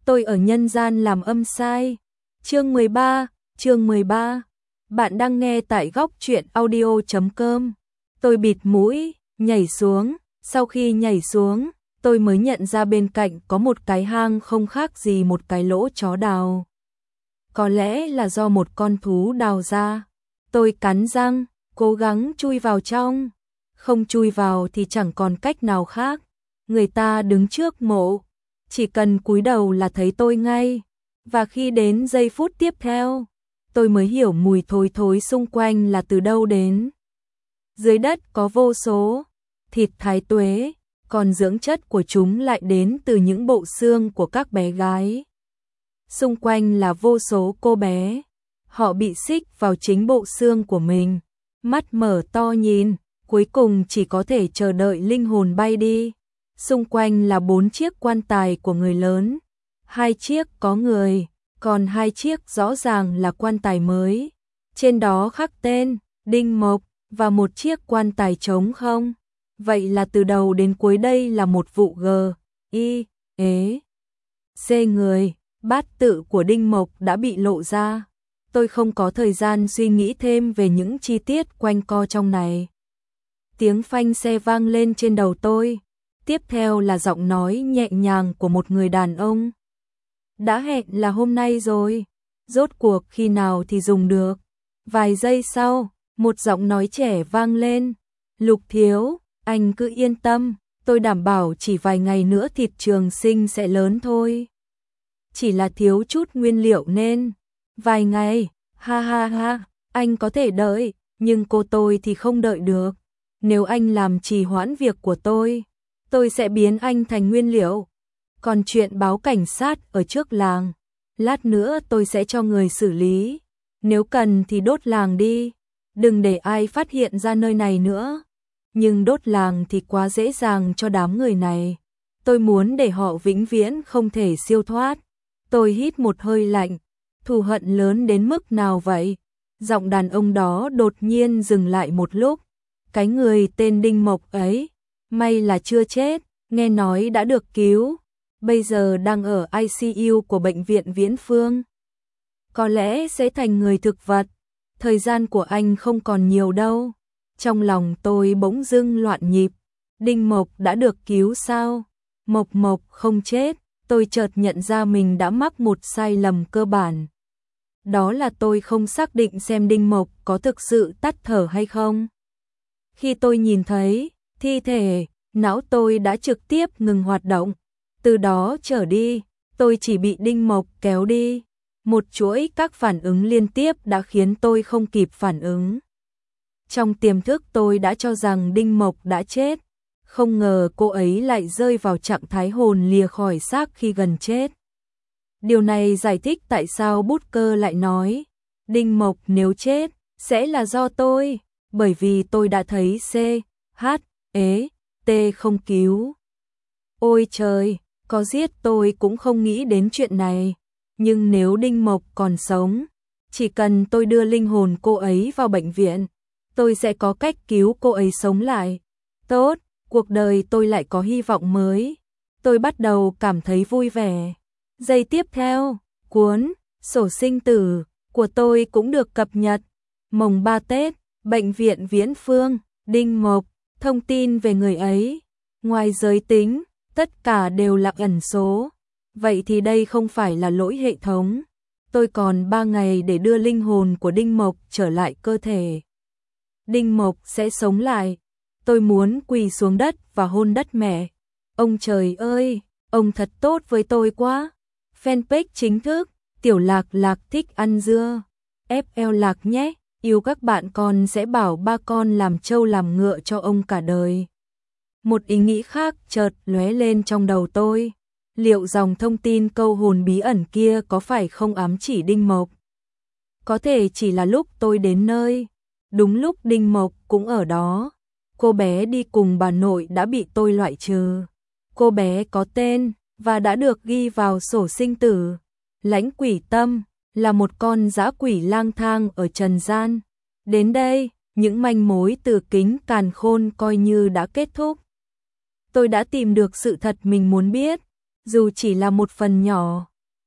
Tôi ở nhân gian làm âm sai. Chương 13. Bạn đang nghe tại góc truyện audio.com. Tôi bịt mũi, nhảy xuống. Sau khi nhảy xuống, tôi mới nhận ra bên cạnh có một cái hang không khác gì một cái lỗ chó đào. Có lẽ là do một con thú đào ra. Tôi cắn răng, cố gắng chui vào trong. Không chui vào thì chẳng còn cách nào khác. Người ta đứng trước mộ, chỉ cần cúi đầu là thấy tôi ngay. Và khi đến giây phút tiếp theo, tôi mới hiểu mùi thối thối xung quanh là từ đâu đến. Dưới đất có vô số thịt thái tuế, còn dưỡng chất của chúng lại đến từ những bộ xương của các bé gái. Xung quanh là vô số cô bé, họ bị xích vào chính bộ xương của mình, mắt mở to nhìn, cuối cùng chỉ có thể chờ đợi linh hồn bay đi. Xung quanh là 4 chiếc quan tài của người lớn, 2 chiếc có người, còn 2 chiếc rõ ràng là quan tài mới. Trên đó khắc tên, Đinh Mộc, và một chiếc quan tài trống không. Vậy là từ đầu đến cuối đây là một vụ C người. Bát tự của Đinh Mộc đã bị lộ ra. Tôi không có thời gian suy nghĩ thêm về những chi tiết quanh co trong này. Tiếng phanh xe vang lên trên đầu tôi. Tiếp theo là giọng nói nhẹ nhàng của một người đàn ông. Đã hẹn là hôm nay rồi, rốt cuộc khi nào thì dùng được. Vài giây sau, một giọng nói trẻ vang lên. Lục thiếu, anh cứ yên tâm, tôi đảm bảo chỉ vài ngày nữa thịt Trường Sinh sẽ lớn thôi. Chỉ là thiếu chút nguyên liệu nên. Vài ngày, ha ha ha, anh có thể đợi, nhưng cô tôi thì không đợi được. Nếu anh làm trì hoãn việc của tôi sẽ biến anh thành nguyên liệu. Còn chuyện báo cảnh sát ở trước làng, lát nữa tôi sẽ cho người xử lý. Nếu cần thì đốt làng đi, đừng để ai phát hiện ra nơi này nữa. Nhưng đốt làng thì quá dễ dàng cho đám người này. Tôi muốn để họ vĩnh viễn không thể siêu thoát. Tôi hít một hơi lạnh, thù hận lớn đến mức nào vậy? Giọng đàn ông đó đột nhiên dừng lại một lúc. Cái người tên Đinh Mộc ấy, may là chưa chết, nghe nói đã được cứu, bây giờ đang ở ICU của bệnh viện Viễn Phương. Có lẽ sẽ thành người thực vật, thời gian của anh không còn nhiều đâu. Trong lòng tôi bỗng dưng loạn nhịp, Đinh Mộc đã được cứu sao? Mộc không chết, tôi chợt nhận ra mình đã mắc một sai lầm cơ bản. Đó là tôi không xác định xem Đinh Mộc có thực sự tắt thở hay không. Khi tôi nhìn thấy thi thể, não tôi đã trực tiếp ngừng hoạt động. Từ đó trở đi, tôi chỉ bị Đinh Mộc kéo đi. Một chuỗi các phản ứng liên tiếp đã khiến tôi không kịp phản ứng. Trong tiềm thức tôi đã cho rằng Đinh Mộc đã chết. Không ngờ cô ấy lại rơi vào trạng thái hồn lìa khỏi xác khi gần chết. Điều này giải thích tại sao bút cơ lại nói Đinh Mộc nếu chết sẽ là do tôi, bởi vì tôi đã thấy T không cứu. Ôi trời, có giết tôi cũng không nghĩ đến chuyện này. Nhưng nếu Đinh Mộc còn sống, chỉ cần tôi đưa linh hồn cô ấy vào bệnh viện, tôi sẽ có cách cứu cô ấy sống lại. Tốt, cuộc đời tôi lại có hy vọng mới. Tôi bắt đầu cảm thấy vui vẻ. Giây tiếp theo, cuốn sổ sinh tử của tôi cũng được cập nhật. Mồng 3 Tết, bệnh viện Viễn Phương, Đinh Mộc, thông tin về người ấy. Ngoài giới tính, tất cả đều là ẩn số. Vậy thì đây không phải là lỗi hệ thống. Tôi còn 3 ngày để đưa linh hồn của Đinh Mộc trở lại cơ thể. Đinh Mộc sẽ sống lại. Tôi muốn quỳ xuống đất và hôn đất mẹ. Ông trời ơi, ông thật tốt với tôi quá. Fanpage chính thức, Tiểu Lạc Lạc thích ăn dưa. FL Lạc nhé, yêu các bạn, con sẽ bảo ba con làm trâu làm ngựa cho ông cả đời. Một ý nghĩ khác chợt lóe lên trong đầu tôi. Liệu dòng thông tin câu hồn bí ẩn kia có phải không ám chỉ Đinh Mộc? Có thể chỉ là lúc tôi đến nơi, đúng lúc Đinh Mộc cũng ở đó. Cô bé đi cùng bà nội đã bị tôi loại trừ. Cô bé có tên và đã được ghi vào sổ sinh tử. Lãnh Quỷ Tâm là một con dã quỷ lang thang ở trần gian. Đến đây, những manh mối từ Kính Càn Khôn coi như đã kết thúc. Tôi đã tìm được sự thật mình muốn biết, dù chỉ là một phần nhỏ.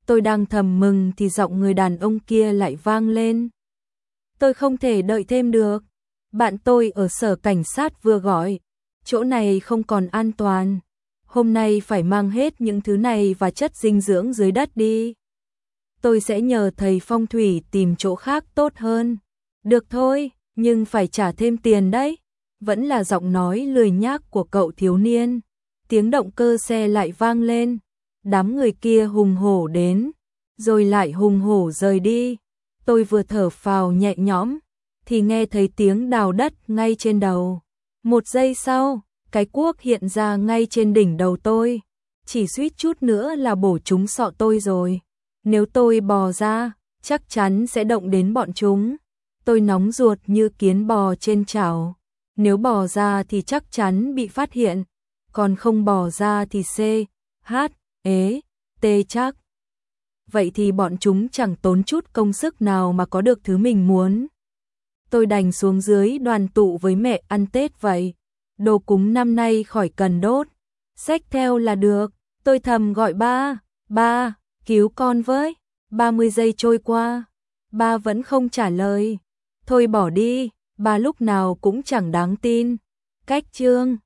Tôi đang thầm mừng thì giọng người đàn ông kia lại vang lên. Tôi không thể đợi thêm được. Bạn tôi ở sở cảnh sát vừa gọi. Chỗ này không còn an toàn. Hôm nay phải mang hết những thứ này và chất dinh dưỡng dưới đất đi. Tôi sẽ nhờ thầy phong thủy tìm chỗ khác tốt hơn. Được thôi, nhưng phải trả thêm tiền đấy. Vẫn là giọng nói lười nhác của cậu thiếu niên. Tiếng động cơ xe lại vang lên. Đám người kia hùng hổ đến, rồi lại hùng hổ rời đi. Tôi vừa thở phào nhẹ nhõm, thì nghe thấy tiếng đào đất ngay trên đầu. Một giây sau, cái cuốc hiện ra ngay trên đỉnh đầu tôi. Chỉ suýt chút nữa là bổ trúng sọ tôi rồi. Nếu tôi bò ra, chắc chắn sẽ động đến bọn chúng. Tôi nóng ruột như kiến bò trên chảo. Nếu bò ra thì chắc chắn bị phát hiện. Còn không bò ra thì C.H.E.T chắc. Vậy thì bọn chúng chẳng tốn chút công sức nào mà có được thứ mình muốn. Tôi đành xuống dưới đoàn tụ với mẹ ăn Tết vậy. Đồ cúng năm nay khỏi cần đốt. Xách theo là được. Tôi thầm gọi ba. Ba, cứu con với. 30 giây trôi qua. Ba vẫn không trả lời. Thôi bỏ đi, ba lúc nào cũng chẳng đáng tin. Cách chương